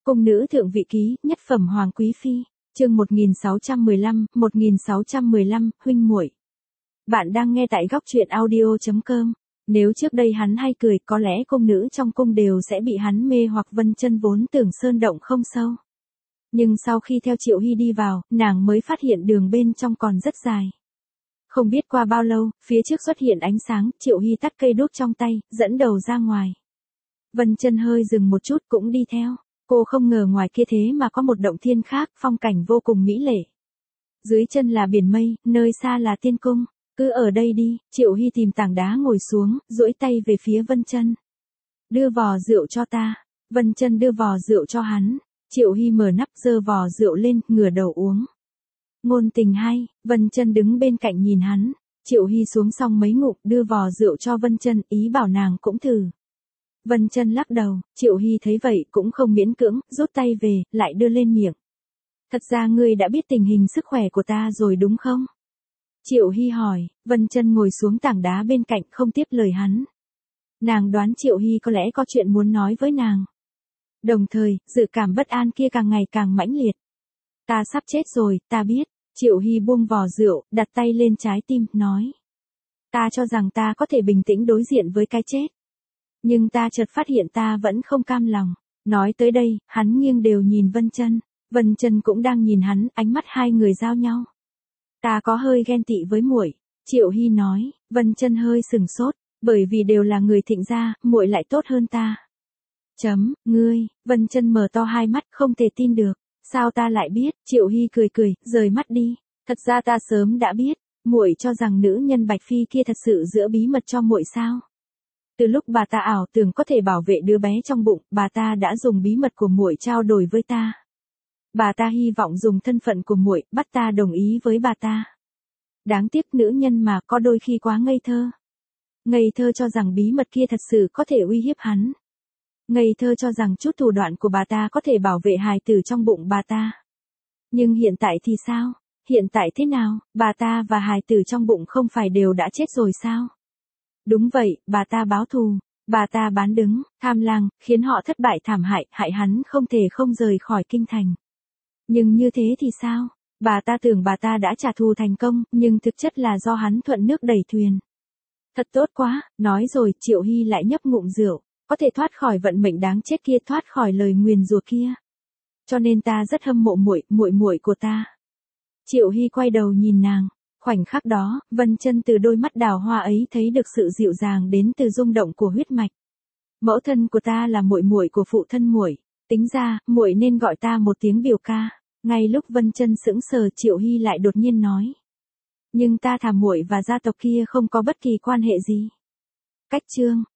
Cung nữ thượng vị ký, nhất phẩm hoàng quý phi, chương 1615, huynh muội. Bạn đang nghe tại góc truyện audio.com. Nếu trước đây hắn hay cười, có lẽ cung nữ trong cung đều sẽ bị hắn mê hoặc. Vân Chân vốn tưởng sơn động không sâu. Nhưng sau khi theo Triệu Hy đi vào, nàng mới phát hiện đường bên trong còn rất dài. Không biết qua bao lâu, phía trước xuất hiện ánh sáng, Triệu Hy tắt cây đuốc trong tay, dẫn đầu ra ngoài. Vân Chân hơi dừng một chút cũng đi theo. Cô không ngờ ngoài kia thế mà có một động thiên khác, phong cảnh vô cùng mỹ lệ. Dưới chân là biển mây, nơi xa là tiên cung. Cứ ở đây đi, Triệu Hy tìm tảng đá ngồi xuống, duỗi tay về phía Vân Chân. Đưa vò rượu cho ta. Vân Chân đưa vò rượu cho hắn. Triệu Hy mở nắp giơ vò rượu lên, ngửa đầu uống. Ngôn tình hay, Vân Chân đứng bên cạnh nhìn hắn. Triệu Hy xuống xong mấy ngụm, đưa vò rượu cho Vân Chân, ý bảo nàng cũng thử. Vân Chân lắc đầu, Triệu Hy thấy vậy cũng không miễn cưỡng, rút tay về, lại đưa lên miệng. Thật ra ngươi đã biết tình hình sức khỏe của ta rồi đúng không? Triệu Hy hỏi. Vân Chân ngồi xuống tảng đá bên cạnh không tiếp lời hắn. Nàng đoán Triệu Hy có lẽ có chuyện muốn nói với nàng. Đồng thời, dự cảm bất an kia càng ngày càng mãnh liệt. Ta sắp chết rồi, ta biết. Triệu Hy buông vò rượu, đặt tay lên trái tim, nói. Ta cho rằng ta có thể bình tĩnh đối diện với cái chết. Nhưng ta chợt phát hiện ta vẫn không cam lòng. Nói tới đây, hắn nghiêng đều nhìn Vân Chân. Vân Chân cũng đang nhìn hắn, ánh mắt hai người giao nhau. Ta có hơi ghen tị với muội, Triệu Hy nói. Vân Chân hơi sừng sốt, bởi vì đều là người Thịnh gia, muội lại tốt hơn ta. Ngươi, Vân Chân mở to hai mắt không thể tin được. Sao ta lại biết? Triệu Hy cười cười, rời mắt đi. Thật ra ta sớm đã biết, muội cho rằng nữ nhân Bạch Phi kia thật sự giữ bí mật cho muội sao? Từ lúc bà ta ảo tưởng có thể bảo vệ đứa bé trong bụng, bà ta đã dùng bí mật của muội trao đổi với ta. Bà ta hy vọng dùng thân phận của muội bắt ta đồng ý với bà ta. Đáng tiếc nữ nhân mà có đôi khi quá ngây thơ. Ngây thơ cho rằng bí mật kia thật sự có thể uy hiếp hắn. Ngây thơ cho rằng chút thủ đoạn của bà ta có thể bảo vệ hài tử trong bụng bà ta. Nhưng hiện tại thì sao? Hiện tại thế nào? Bà ta và hài tử trong bụng không phải đều đã chết rồi sao? Đúng vậy, bà ta báo thù. Bà ta bán đứng, tham lang, khiến họ thất bại thảm hại, hại hắn không thể không rời khỏi kinh thành. Nhưng như thế thì sao? Bà ta tưởng bà ta đã trả thù thành công, nhưng thực chất là do hắn thuận nước đẩy thuyền. Thật tốt quá, nói rồi, Triệu Hy lại nhấp ngụm rượu. Có thể thoát khỏi vận mệnh đáng chết kia, thoát khỏi lời nguyền rủa kia. Cho nên ta rất hâm mộ muội của ta. Triệu Hy quay đầu nhìn nàng. Khoảnh khắc đó, Vân Chân từ đôi mắt đào hoa ấy thấy được sự dịu dàng đến từ rung động của huyết mạch. Mẫu thân của ta là muội của phụ thân muội, tính ra, muội nên gọi ta một tiếng biểu ca. Ngay lúc Vân Chân sững sờ, Triệu Hy lại đột nhiên nói. Nhưng ta thà muội và gia tộc kia không có bất kỳ quan hệ gì. Cách chương.